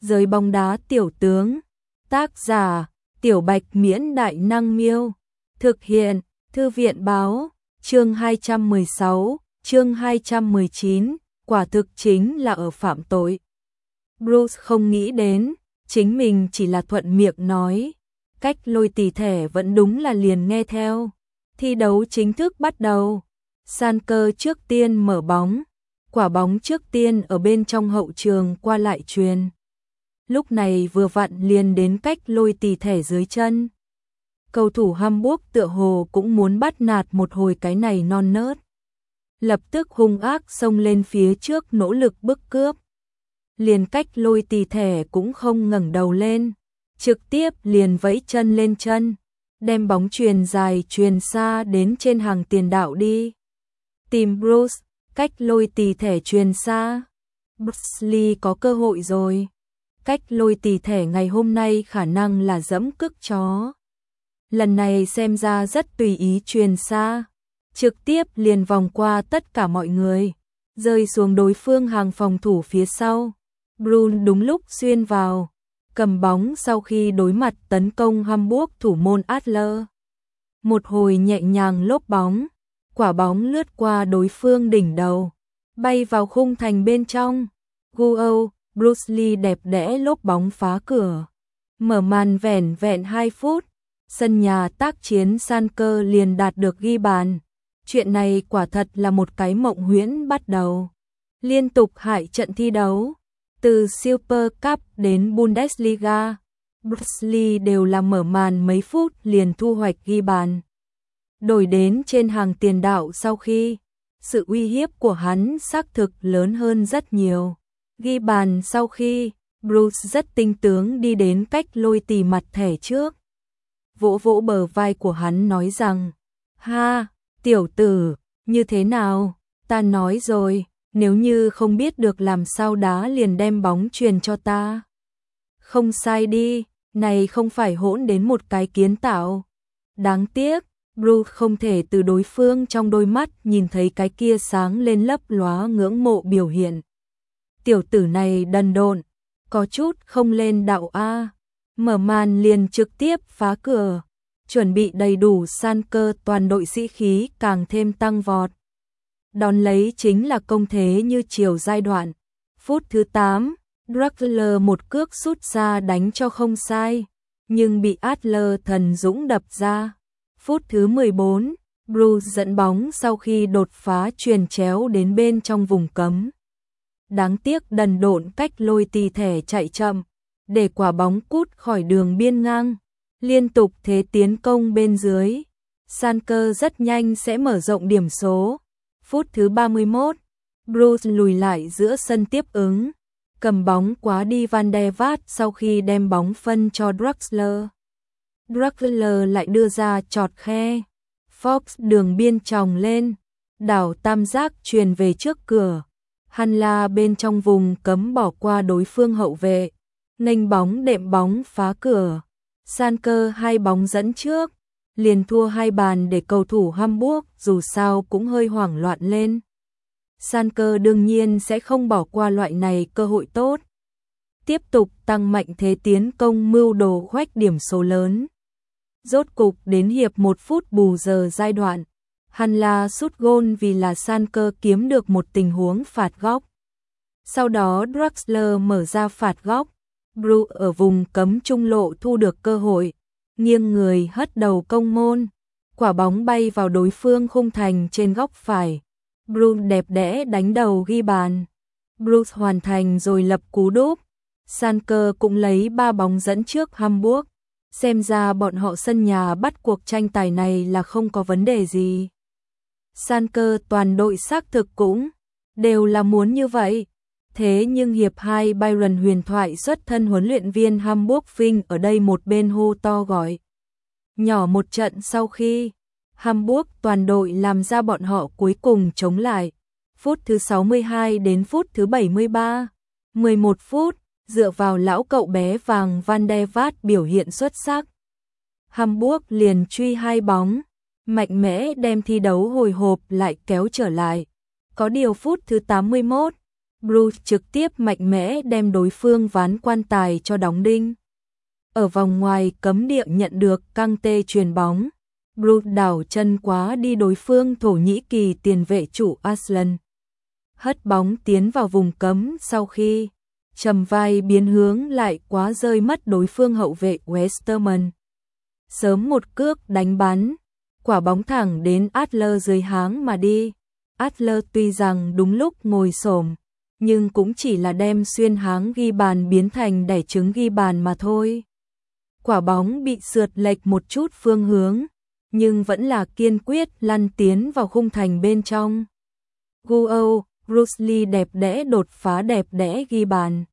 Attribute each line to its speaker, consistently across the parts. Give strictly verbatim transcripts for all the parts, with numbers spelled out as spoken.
Speaker 1: Giới bóng đá tiểu tướng. Tác giả: Tiểu Bạch Miễn Đại Năng Miêu. Thực hiện: Thư viện báo. Chương hai trăm mười sáu, chương hai trăm mười chín, quả thực chính là ở phạm tội. Bruce không nghĩ đến, chính mình chỉ là thuận miệng nói. Cách Lôi tỉ thẻ vẫn đúng là liền nghe theo. Thi đấu chính thức bắt đầu. Sanker trước tiên mở bóng. Quả bóng trước tiên ở bên trong hậu trường qua lại truyền. Lúc này vừa vặn liền đến cách Lôi tỉ thẻ dưới chân. Cầu thủ Hamburg tựa hồ cũng muốn bắt nạt một hồi cái này non nớt. Lập tức hung ác xông lên phía trước nỗ lực bức cướp. Liền cách Lôi tỉ thẻ cũng không ngẩng đầu lên. Trực tiếp liền vẫy chân lên chân. Đem bóng truyền dài truyền xa đến trên hàng tiền đạo đi. Tìm Bruce, cách Lôi tỉ thẻ truyền xa. Bruce Lee có cơ hội rồi. Cách Lôi tỉ thẻ ngày hôm nay khả năng là dẫm cức chó. Lần này xem ra rất tùy ý truyền xa. Trực tiếp liền vòng qua tất cả mọi người. Rơi xuống đối phương hàng phòng thủ phía sau. Brun đúng lúc xuyên vào. Cầm bóng sau khi đối mặt tấn công Hamburg thủ môn Adler. Một hồi nhẹ nhàng lốp bóng. Quả bóng lướt qua đối phương đỉnh đầu. Bay vào khung thành bên trong. Guo, Bruce Lee đẹp đẽ lốp bóng phá cửa. Mở màn vẻn vẹn hai phút. Sân nhà tác chiến Sanker liền đạt được ghi bàn. Chuyện này quả thật là một cái mộng huyễn bắt đầu. Liên tục hại trận thi đấu. Từ Super Cup đến Bundesliga, Bruce Lee đều là mở màn mấy phút liền thu hoạch ghi bàn. Đổi đến trên hàng tiền đạo sau khi, sự uy hiếp của hắn xác thực lớn hơn rất nhiều. Ghi bàn sau khi, Bruce rất tinh tướng đi đến cách Lôi tỉ mặt thẻ trước. Vỗ vỗ bờ vai của hắn nói rằng, ha, tiểu tử, như thế nào, ta nói rồi. Nếu như không biết được làm sao đá liền đem bóng truyền cho ta. Không sai đi, này không phải hỗn đến một cái kiến tạo. Đáng tiếc, Bruce không thể từ đối phương trong đôi mắt nhìn thấy cái kia sáng lên lấp lóa ngưỡng mộ biểu hiện. Tiểu tử này đần độn, có chút không lên đạo A. Mở màn liền trực tiếp phá cửa. Chuẩn bị đầy đủ Sanker toàn đội sĩ khí càng thêm tăng vọt. Đón lấy chính là công thế như chiều giai đoạn. Phút thứ tám, Draxler một cước sút ra đánh cho không sai, nhưng bị Adler thần dũng đập ra. Phút thứ mười bốn, Bruce dẫn bóng sau khi đột phá chuyền chéo đến bên trong vùng cấm. Đáng tiếc đần độn cách Lôi tỉ thẻ chạy chậm, để quả bóng cút khỏi đường biên ngang. Liên tục thế tiến công bên dưới. Sanker rất nhanh sẽ mở rộng điểm số. Phút thứ ba mươi mốt, Bruce lùi lại giữa sân tiếp ứng, cầm bóng quá đi Van der Vaart sau khi đem bóng phân cho Draxler. Draxler lại đưa ra chọt khe. Fox đường biên tròng lên, đảo tam giác truyền về trước cửa. Hanla bên trong vùng cấm bỏ qua đối phương hậu vệ, nghênh bóng đệm bóng phá cửa. Sanker hai bóng dẫn trước. Liền thua hai bàn để cầu thủ Hamburg dù sao cũng hơi hoảng loạn lên. Sanker đương nhiên sẽ không bỏ qua loại này cơ hội tốt. Tiếp tục tăng mạnh thế tiến công mưu đồ khoét điểm số lớn. Rốt cục đến hiệp một phút bù giờ giai đoạn. Hanla sút gôn vì là Sanker kiếm được một tình huống phạt góc. Sau đó Draxler mở ra phạt góc. Bru ở vùng cấm trung lộ thu được cơ hội. Nghiêng người hất đầu công môn. Quả bóng bay vào đối phương khung thành trên góc phải. Bruce đẹp đẽ đánh đầu ghi bàn. Bruce hoàn thành rồi lập cú đúp. Sanker cũng lấy ba bóng dẫn trước Hamburg. Xem ra bọn họ sân nhà bắt cuộc tranh tài này là không có vấn đề gì. Sanker toàn đội xác thực cũng đều là muốn như vậy. Thế nhưng hiệp hai Bayern huyền thoại xuất thân huấn luyện viên Hamburg Fink ở đây một bên hô to gọi nhỏ một trận sau khi Hamburg toàn đội làm ra bọn họ cuối cùng chống lại. Phút thứ sáu mươi hai đến phút thứ bảy mươi ba, mười một phút, dựa vào lão cậu bé vàng Van der Vaart biểu hiện xuất sắc. Hamburg liền truy hai bóng, mạnh mẽ đem thi đấu hồi hộp lại kéo trở lại. Có điều phút thứ tám mươi mốt, Bruce trực tiếp mạnh mẽ đem đối phương ván quan tài cho đóng đinh. Ở vòng ngoài cấm địa nhận được căng tê chuyền bóng, Bruce đảo chân quá đi đối phương Thổ Nhĩ Kỳ tiền vệ chủ Aslan. Hất bóng tiến vào vùng cấm sau khi trầm vai biến hướng lại quá rơi mất đối phương hậu vệ Westerman. Sớm một cước đánh bắn, quả bóng thẳng đến Adler dưới háng mà đi. Adler tuy rằng đúng lúc ngồi xổm, nhưng cũng chỉ là đem xuyên háng ghi bàn biến thành đẻ trứng ghi bàn mà thôi. Quả bóng bị sượt lệch một chút phương hướng, nhưng vẫn là kiên quyết lăn tiến vào khung thành bên trong. Guo, Bruce Lee đẹp đẽ đột phá đẹp đẽ ghi bàn.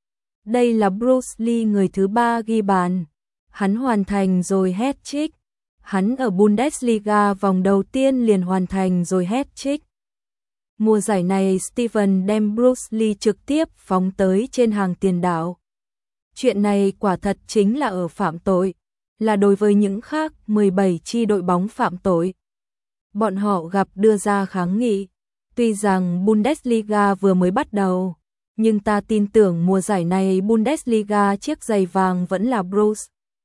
Speaker 1: Đây là Bruce Lee người thứ ba ghi bàn. Hắn hoàn thành rồi hat-trick. Hắn ở Bundesliga vòng đầu tiên liền hoàn thành rồi hat-trick. Mùa giải này Steven đem Bruce Lee trực tiếp phóng tới trên hàng tiền đạo. Chuyện này quả thật chính là ở phạm tội, là đối với những khác mười bảy chi đội bóng phạm tội. Bọn họ gặp đưa ra kháng nghị. Tuy rằng Bundesliga vừa mới bắt đầu, nhưng ta tin tưởng mùa giải này Bundesliga chiếc giày vàng vẫn là Bruce.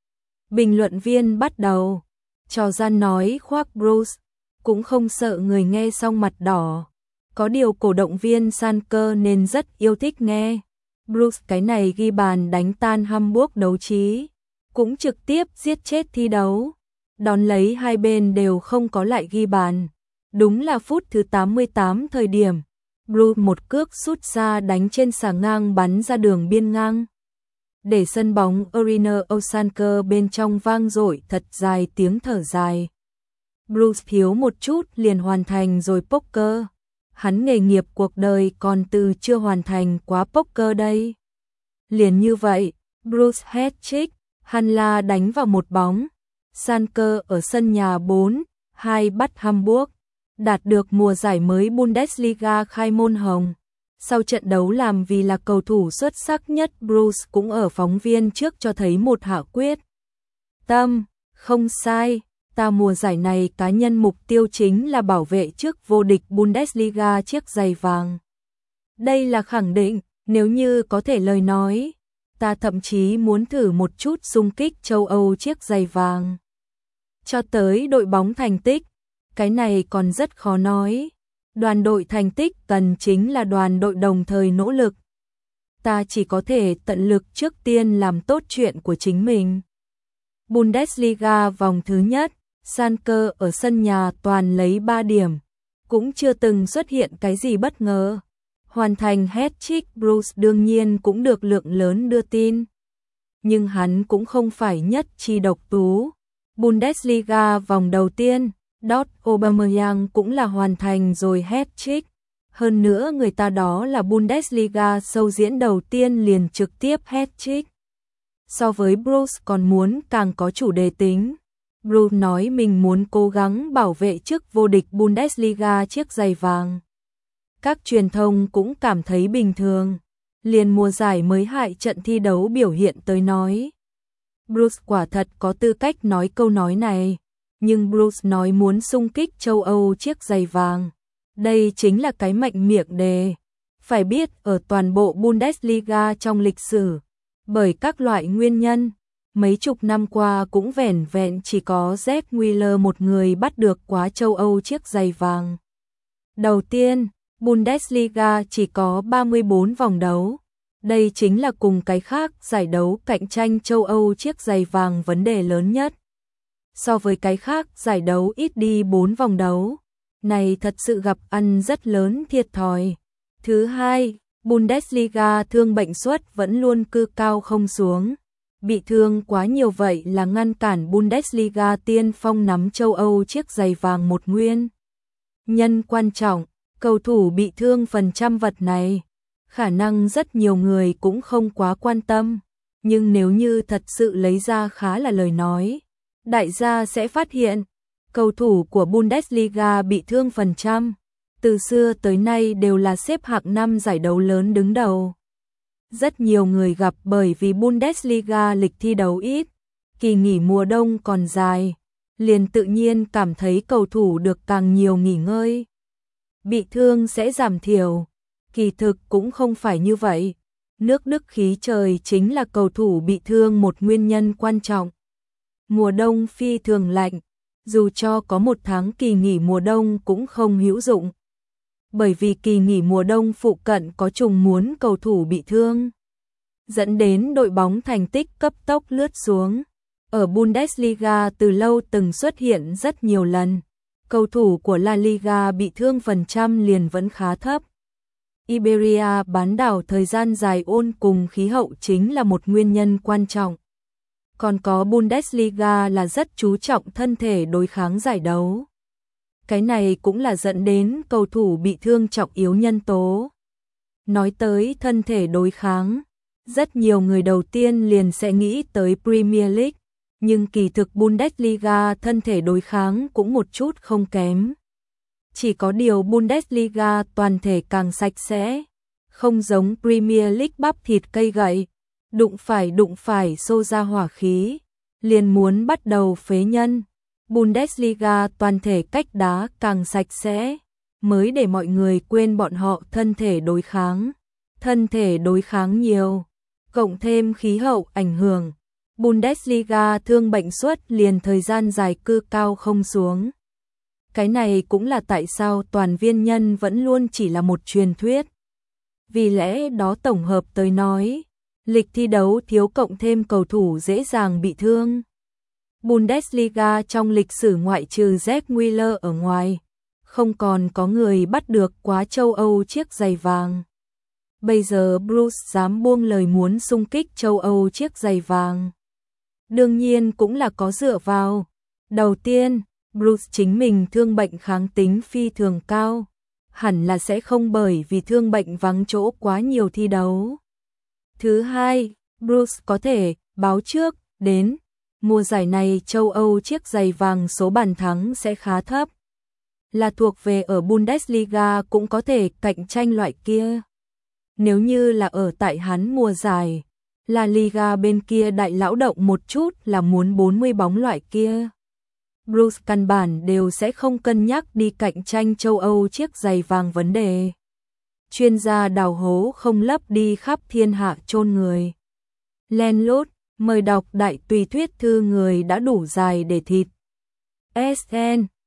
Speaker 1: Bình luận viên bắt đầu trò gian nói khoác Bruce, cũng không sợ người nghe xong mặt đỏ. Có điều cổ động viên Schalke nên rất yêu thích nghe. Bruce cái này ghi bàn đánh tan Hamburg đấu trí, cũng trực tiếp giết chết thi đấu. Đón lấy hai bên đều không có lại ghi bàn. Đúng là phút thứ tám mươi tám thời điểm, Bruce một cước sút xa đánh trên xà ngang bắn ra đường biên ngang. Để sân bóng Arena Schalke bên trong vang dội thật dài tiếng thở dài. Bruce thiếu một chút liền hoàn thành rồi poker. Hắn nghề nghiệp cuộc đời còn từ chưa hoàn thành quá poker đây. Liền như vậy, Bruce hat-trick, Hanla đánh vào một bóng. Schalke ở sân nhà bốn hai bắt Hamburg, đạt được mùa giải mới Bundesliga khai môn hồng. Sau trận đấu làm vì là cầu thủ xuất sắc nhất, Bruce cũng ở phóng viên trước cho thấy một hạ quyết tâm, không sai, ta mùa giải này cá nhân mục tiêu chính là bảo vệ chức vô địch Bundesliga chiếc giày vàng. Đây là khẳng định, nếu như có thể lời nói, ta thậm chí muốn thử một chút xung kích châu Âu chiếc giày vàng. Cho tới đội bóng thành tích, cái này còn rất khó nói. Đoàn đội thành tích cần chính là đoàn đội đồng thời nỗ lực. Ta chỉ có thể tận lực trước tiên làm tốt chuyện của chính mình. Bundesliga vòng thứ nhất, Schalke ở sân nhà toàn lấy ba điểm, cũng chưa từng xuất hiện cái gì bất ngờ. Hoàn thành hat-trick, Bruce đương nhiên cũng được lượng lớn đưa tin. Nhưng hắn cũng không phải nhất chi độc tú. Bundesliga vòng đầu tiên, Dot Aubameyang cũng là hoàn thành rồi hat-trick. Hơn nữa người ta đó là Bundesliga sâu diễn đầu tiên liền trực tiếp hat-trick. So với Bruce còn muốn càng có chủ đề tính. Bruce nói mình muốn cố gắng bảo vệ chức vô địch Bundesliga chiếc giày vàng. Các truyền thông cũng cảm thấy bình thường. Liền mùa giải mới hại trận thi đấu biểu hiện tới nói. Bruce quả thật có tư cách nói câu nói này. Nhưng Bruce nói muốn xung kích châu Âu chiếc giày vàng. Đây chính là cái mạnh miệng đề. Phải biết ở toàn bộ Bundesliga trong lịch sử, bởi các loại nguyên nhân, mấy chục năm qua cũng vẻn vẹn chỉ có Gerd Müller một người bắt được quá châu Âu chiếc giày vàng. Đầu tiên, Bundesliga chỉ có ba mươi bốn vòng đấu. Đây chính là cùng cái khác giải đấu cạnh tranh châu Âu chiếc giày vàng vấn đề lớn nhất. So với cái khác giải đấu ít đi bốn vòng đấu, này thật sự gặp ăn rất lớn thiệt thòi. Thứ hai, Bundesliga thương bệnh suất vẫn luôn cư cao không xuống. Bị thương quá nhiều vậy là ngăn cản Bundesliga tiên phong nắm châu Âu chiếc giày vàng một nguyên. Nhân quan trọng, cầu thủ bị thương phần trăm vật này, khả năng rất nhiều người cũng không quá quan tâm. Nhưng nếu như thật sự lấy ra khá là lời nói, đại gia sẽ phát hiện, cầu thủ của Bundesliga bị thương phần trăm, từ xưa tới nay đều là xếp hạng năm giải đấu lớn đứng đầu. Rất nhiều người gặp bởi vì Bundesliga lịch thi đấu ít, kỳ nghỉ mùa đông còn dài, liền tự nhiên cảm thấy cầu thủ được càng nhiều nghỉ ngơi. Bị thương sẽ giảm thiểu, Kỳ thực cũng không phải như vậy. Nước Đức khí trời chính là cầu thủ bị thương một nguyên nhân quan trọng. Mùa đông phi thường lạnh, dù cho có một tháng kỳ nghỉ mùa đông cũng không hữu dụng. Bởi vì kỳ nghỉ mùa đông phụ cận có trùng muốn cầu thủ bị thương, dẫn đến đội bóng thành tích cấp tốc lướt xuống. Ở Bundesliga từ lâu từng xuất hiện rất nhiều lần, cầu thủ của La Liga bị thương phần trăm liền vẫn khá thấp. Iberia bán đảo thời gian dài ôn cùng khí hậu chính là một nguyên nhân quan trọng. Còn có Bundesliga là rất chú trọng thân thể đối kháng giải đấu. Cái này cũng là dẫn đến cầu thủ bị thương trọng yếu nhân tố. Nói tới thân thể đối kháng, rất nhiều người đầu tiên liền sẽ nghĩ tới Premier League, nhưng kỳ thực Bundesliga thân thể đối kháng cũng một chút không kém. Chỉ có điều Bundesliga toàn thể càng sạch sẽ, không giống Premier League bắp thịt cây gậy, đụng phải đụng phải xô ra hỏa khí, liền muốn bắt đầu phế nhân. Bundesliga toàn thể cách đá càng sạch sẽ, mới để mọi người quên bọn họ thân thể đối kháng. Thân thể đối kháng nhiều, cộng thêm khí hậu ảnh hưởng, Bundesliga thương bệnh suất liền thời gian dài cư cao không xuống. Cái này cũng là tại sao toàn viên nhân vẫn luôn chỉ là một truyền thuyết. Vì lẽ đó tổng hợp tới nói, lịch thi đấu thiếu cộng thêm cầu thủ dễ dàng bị thương. Bundesliga trong lịch sử ngoại trừ Jack Wheeler ở ngoài, không còn có người bắt được quá châu Âu chiếc giày vàng. Bây giờ Bruce dám buông lời muốn xung kích châu Âu chiếc giày vàng. Đương nhiên cũng là có dựa vào. Đầu tiên, Bruce chính mình thương bệnh kháng tính phi thường cao, hẳn là sẽ không bởi vì thương bệnh vắng chỗ quá nhiều thi đấu. Thứ hai, Bruce có thể báo trước đến mùa giải này châu Âu chiếc giày vàng số bàn thắng sẽ khá thấp. Là thuộc về ở Bundesliga cũng có thể cạnh tranh loại kia. Nếu như là ở tại hắn mùa giải, La Liga bên kia đại lão động một chút là muốn bốn mươi bóng loại kia. Bruce căn bản đều sẽ không cân nhắc đi cạnh tranh châu Âu chiếc giày vàng vấn đề. Chuyên gia đào hố không lấp đi khắp thiên hạ chôn người. Len lút, mời đọc đại tùy thuyết thư người đã đủ dài để thịt. ét en